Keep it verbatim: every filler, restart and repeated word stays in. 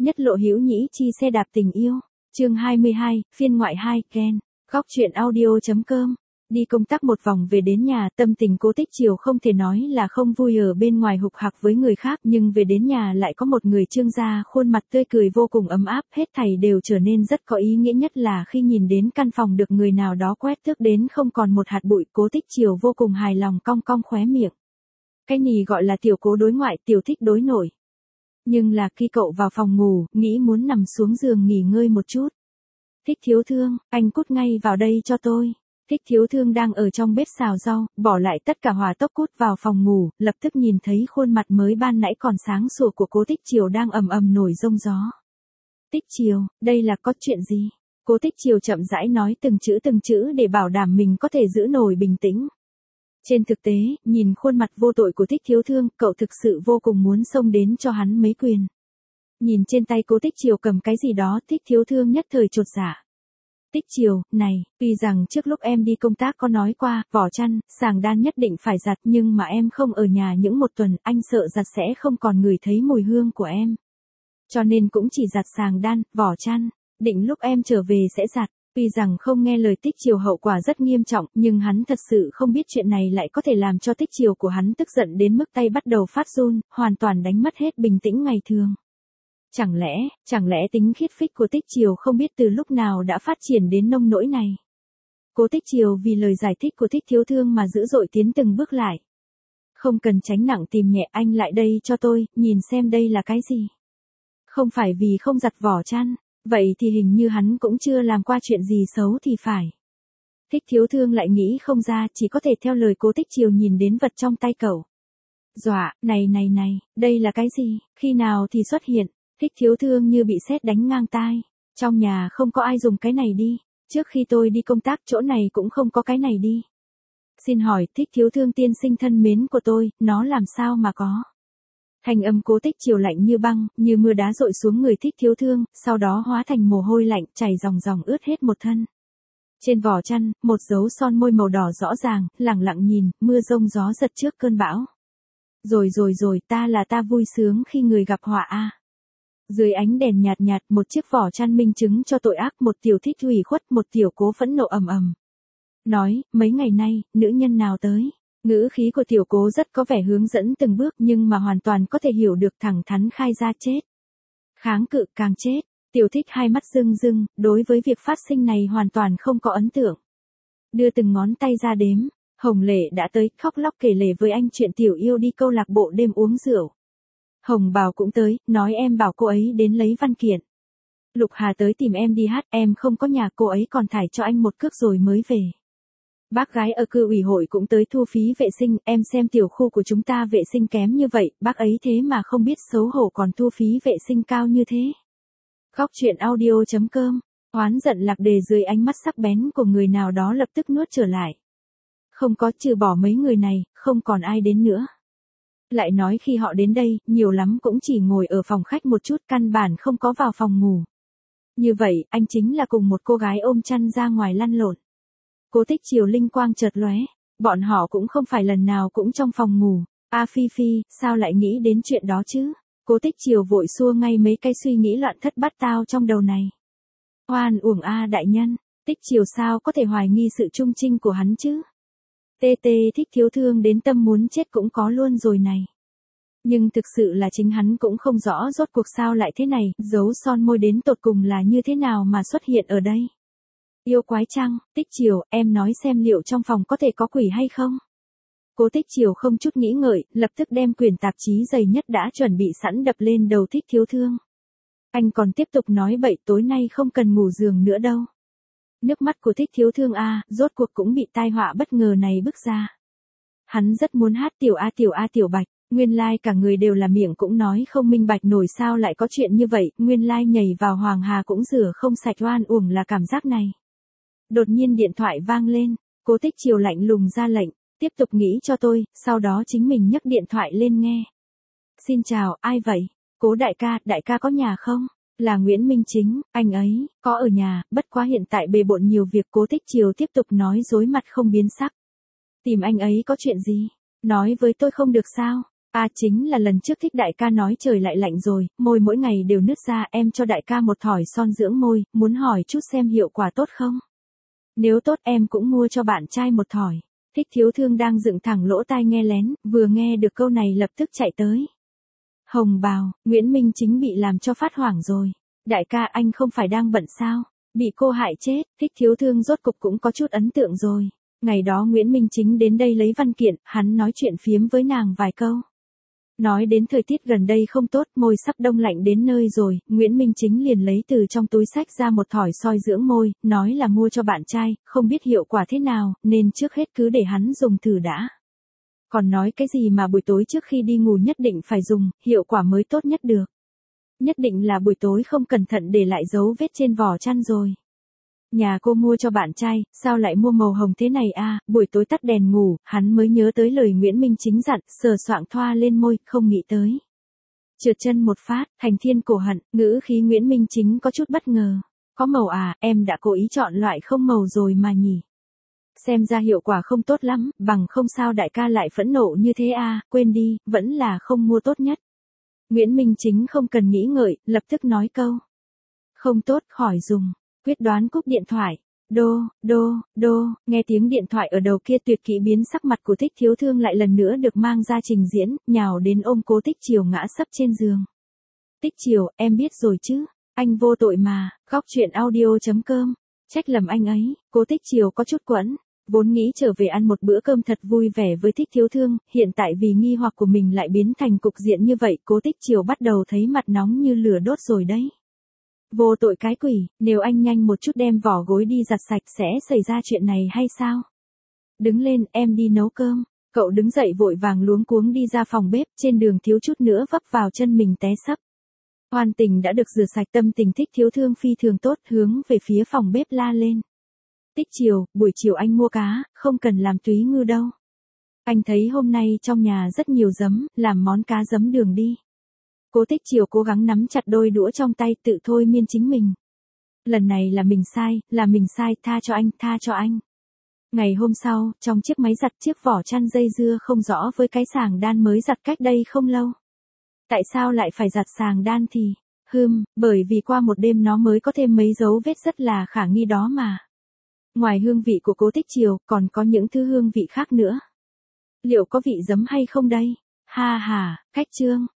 Nhất lộ hữu nhĩ chi xe đạp tình yêu. Chương hai mươi hai, phiên ngoại hai, Ken. Góc truyện audio.com. Đi công tác một vòng về đến nhà, tâm tình Cố Tích Triều không thể nói là không vui, ở bên ngoài hục hặc với người khác, nhưng về đến nhà lại có một người Trương gia, khuôn mặt tươi cười vô cùng ấm áp, hết thảy đều trở nên rất có ý nghĩa, nhất là khi nhìn đến căn phòng được người nào đó quét tước đến không còn một hạt bụi, Cố Tích Triều vô cùng hài lòng, cong cong khóe miệng. Cái nì gọi là tiểu Cố đối ngoại, tiểu Thích đối nội. Nhưng là khi cậu vào phòng ngủ, nghĩ muốn nằm xuống giường nghỉ ngơi một chút. Thích thiếu thương, anh cút ngay vào đây cho tôi. Thích thiếu thương đang ở trong bếp xào rau, bỏ lại tất cả hỏa tốc cút vào phòng ngủ, lập tức nhìn thấy khuôn mặt mới ban nãy còn sáng sủa của Cố Tích Triều đang ầm ầm nổi rông gió. Tích Triều, đây là có chuyện gì? Cố Tích Triều chậm rãi nói từng chữ từng chữ để bảo đảm mình có thể giữ nổi bình tĩnh. Trên thực tế, nhìn khuôn mặt vô tội của Thích thiếu thương, cậu thực sự vô cùng muốn xông đến cho hắn mấy quyền. Nhìn trên tay Cố Tích Triều cầm cái gì đó, Thích thiếu thương nhất thời chột dạ. Tích Triều, này, tuy rằng trước lúc em đi công tác có nói qua, vỏ chăn, sàng đan nhất định phải giặt, nhưng mà em không ở nhà những một tuần, anh sợ giặt sẽ không còn ngửi thấy mùi hương của em. Cho nên cũng chỉ giặt sàng đan, vỏ chăn, định lúc em trở về sẽ giặt. Tuy rằng không nghe lời Tích Triều hậu quả rất nghiêm trọng, nhưng hắn thật sự không biết chuyện này lại có thể làm cho Tích Triều của hắn tức giận đến mức tay bắt đầu phát run, hoàn toàn đánh mất hết bình tĩnh ngày thường. Chẳng lẽ, chẳng lẽ tính khiết phích của Tích Triều không biết từ lúc nào đã phát triển đến nông nỗi này. Cố Tích Triều vì lời giải thích của Thích thiếu thương mà dữ dội tiến từng bước lại. Không cần tránh nặng tìm nhẹ, anh lại đây cho tôi, nhìn xem đây là cái gì. Không phải vì không giặt vỏ chăn, vậy thì hình như hắn cũng chưa làm qua chuyện gì xấu thì phải. Thích thiếu thương lại nghĩ không ra, chỉ có thể theo lời Cố Tích Triều nhìn đến vật trong tay cậu. Dọa, này này này, đây là cái gì, khi nào thì xuất hiện. Thích thiếu thương như bị sét đánh ngang tai. Trong nhà không có ai dùng cái này đi. Trước khi tôi đi công tác chỗ này cũng không có cái này đi. Xin hỏi, Thích thiếu thương tiên sinh thân mến của tôi, nó làm sao mà có. Thanh âm Cố Tích Triều lạnh như băng, như mưa đá dội xuống người Thích thiếu thương, sau đó hóa thành mồ hôi lạnh, chảy ròng ròng ướt hết một thân. Trên vỏ chăn, một dấu son môi màu đỏ rõ ràng, lẳng lặng nhìn, mưa rông gió giật trước cơn bão. Rồi rồi rồi, ta là ta vui sướng khi người gặp họa a. Dưới ánh đèn nhạt nhạt, một chiếc vỏ chăn minh chứng cho tội ác, một tiểu Thích ủy khuất, một tiểu Cố phẫn nộ ầm ầm. Nói, mấy ngày nay, nữ nhân nào tới? Ngữ khí của tiểu Cố rất có vẻ hướng dẫn từng bước, nhưng mà hoàn toàn có thể hiểu được, thẳng thắn khai ra chết. Kháng cự càng chết. Tiểu Thích hai mắt rưng rưng, đối với việc phát sinh này hoàn toàn không có ấn tượng. Đưa từng ngón tay ra đếm, Hồng Lệ đã tới, khóc lóc kể lể với anh chuyện tiểu yêu đi câu lạc bộ đêm uống rượu. Hồng Bào cũng tới, nói em bảo cô ấy đến lấy văn kiện. Lục Hà tới tìm em đi hát, em không có nhà, cô ấy còn thải cho anh một cước rồi mới về. Bác gái ở cư ủy hội cũng tới thu phí vệ sinh, em xem tiểu khu của chúng ta vệ sinh kém như vậy, bác ấy thế mà không biết xấu hổ còn thu phí vệ sinh cao như thế. Góc truyện audio.com, oán giận lạc đề dưới ánh mắt sắc bén của người nào đó lập tức nuốt trở lại. Không có, trừ bỏ mấy người này, không còn ai đến nữa. Lại nói khi họ đến đây, nhiều lắm cũng chỉ ngồi ở phòng khách một chút, căn bản không có vào phòng ngủ. Như vậy, anh chính là cùng một cô gái ôm chăn ra ngoài lăn lộn. Cố Tích Triều linh quang chợt lóe, bọn họ cũng không phải lần nào cũng trong phòng ngủ. A Phi Phi, sao lại nghĩ đến chuyện đó chứ? Cố Tích Triều vội xua ngay mấy cái suy nghĩ loạn thất bát tao trong đầu này. Oan uổng a đại nhân, Tích Triều sao có thể hoài nghi sự trung trinh của hắn chứ? Tê tê Thích thiếu thương đến tâm muốn chết cũng có luôn rồi này. Nhưng thực sự là chính hắn cũng không rõ rốt cuộc sao lại thế này, dấu son môi đến tột cùng là như thế nào mà xuất hiện ở đây. Yêu quái chăng, Tích Triều, em nói xem liệu trong phòng có thể có quỷ hay không? Cố Tích Triều không chút nghĩ ngợi, lập tức đem quyển tạp chí dày nhất đã chuẩn bị sẵn đập lên đầu Thích thiếu thương. Anh còn tiếp tục nói bậy, tối nay không cần ngủ giường nữa đâu. Nước mắt của Thích thiếu thương a, rốt cuộc cũng bị tai họa bất ngờ này bức ra. Hắn rất muốn hát tiểu a tiểu a tiểu bạch, nguyên lai cả người đều là miệng cũng nói không minh bạch nổi sao lại có chuyện như vậy, nguyên lai nhảy vào Hoàng Hà cũng rửa không sạch, oan uổng là cảm giác này. Đột nhiên điện thoại vang lên, Cố Tích Triều lạnh lùng ra lệnh, tiếp tục nghĩ cho tôi, sau đó chính mình nhấc điện thoại lên nghe. Xin chào, ai vậy? Cố đại ca, đại ca có nhà không? Là Nguyễn Minh Chính, anh ấy, có ở nhà, bất quá hiện tại bề bộn nhiều việc. Cố Tích Triều tiếp tục nói dối mặt không biến sắc. Tìm anh ấy có chuyện gì? Nói với tôi không được sao? À chính là lần trước Thích đại ca nói trời lại lạnh rồi, môi mỗi ngày đều nứt ra, em cho đại ca một thỏi son dưỡng môi, muốn hỏi chút xem hiệu quả tốt không? Nếu tốt em cũng mua cho bạn trai một thỏi. Thích Thiếu Thương đang dựng thẳng lỗ tai nghe lén, vừa nghe được câu này lập tức chạy tới. Hồng bào, Nguyễn Minh Chính bị làm cho phát hoảng rồi. Đại ca anh không phải đang bận sao? Bị cô hại chết, Thích Thiếu Thương rốt cục cũng có chút ấn tượng rồi. Ngày đó Nguyễn Minh Chính đến đây lấy văn kiện, hắn nói chuyện phiếm với nàng vài câu. Nói đến thời tiết gần đây không tốt, môi sắp đông lạnh đến nơi rồi, Nguyễn Minh Chính liền lấy từ trong túi xách ra một thỏi soi dưỡng môi, nói là mua cho bạn trai, không biết hiệu quả thế nào, nên trước hết cứ để hắn dùng thử đã. Còn nói cái gì mà buổi tối trước khi đi ngủ nhất định phải dùng, hiệu quả mới tốt nhất được. Nhất định là buổi tối không cẩn thận để lại dấu vết trên vỏ chăn rồi. Nhà cô mua cho bạn trai, sao lại mua màu hồng thế này à, buổi tối tắt đèn ngủ, hắn mới nhớ tới lời Nguyễn Minh Chính dặn, sờ soạng thoa lên môi, không nghĩ tới. Trượt chân một phát, thành thiên cổ hận, ngữ khí Nguyễn Minh Chính có chút bất ngờ. Có màu à, em đã cố ý chọn loại không màu rồi mà nhỉ. Xem ra hiệu quả không tốt lắm, bằng không sao đại ca lại phẫn nộ như thế à, quên đi, vẫn là không mua tốt nhất. Nguyễn Minh Chính không cần nghĩ ngợi, lập tức nói câu. Không tốt, khỏi dùng. Quyết đoán cúp điện thoại. Đô, đô, đô, nghe tiếng điện thoại ở đầu kia tuyệt kỹ biến sắc mặt của Thích Thiếu Thương lại lần nữa được mang ra trình diễn, nhào đến ôm Cố Tích Chiều ngã sấp trên giường. Tích Chiều, em biết rồi chứ, anh vô tội mà, góc truyện audio chấm com, trách lầm anh ấy, Cố Tích Chiều có chút quẫn, vốn nghĩ trở về ăn một bữa cơm thật vui vẻ với Thích Thiếu Thương, hiện tại vì nghi hoặc của mình lại biến thành cục diện như vậy, Cố Tích Chiều bắt đầu thấy mặt nóng như lửa đốt rồi đấy. Vô tội cái quỷ, nếu anh nhanh một chút đem vỏ gối đi giặt sạch sẽ xảy ra chuyện này hay sao? Đứng lên, em đi nấu cơm. Cậu đứng dậy vội vàng luống cuống đi ra phòng bếp, trên đường thiếu chút nữa vấp vào chân mình té sấp. Hoàn Tình đã được rửa sạch, tâm tình Thích Thiếu Thương phi thường tốt, hướng về phía phòng bếp la lên. Tích Chiều, buổi chiều anh mua cá, không cần làm túy ngư đâu. Anh thấy hôm nay trong nhà rất nhiều giấm, làm món cá giấm đường đi. Cố Tích Chiều cố gắng nắm chặt đôi đũa trong tay, tự thôi miên chính mình. Lần này là mình sai, là mình sai, tha cho anh, tha cho anh. Ngày hôm sau, trong chiếc máy giặt, chiếc vỏ chăn dây dưa không rõ với cái sàng đan mới giặt cách đây không lâu. Tại sao lại phải giặt sàng đan thì? Hừm, bởi vì qua một đêm nó mới có thêm mấy dấu vết rất là khả nghi đó mà. Ngoài hương vị của Cố Tích Chiều, còn có những thứ hương vị khác nữa. Liệu có vị giấm hay không đây? Ha ha, cách chương.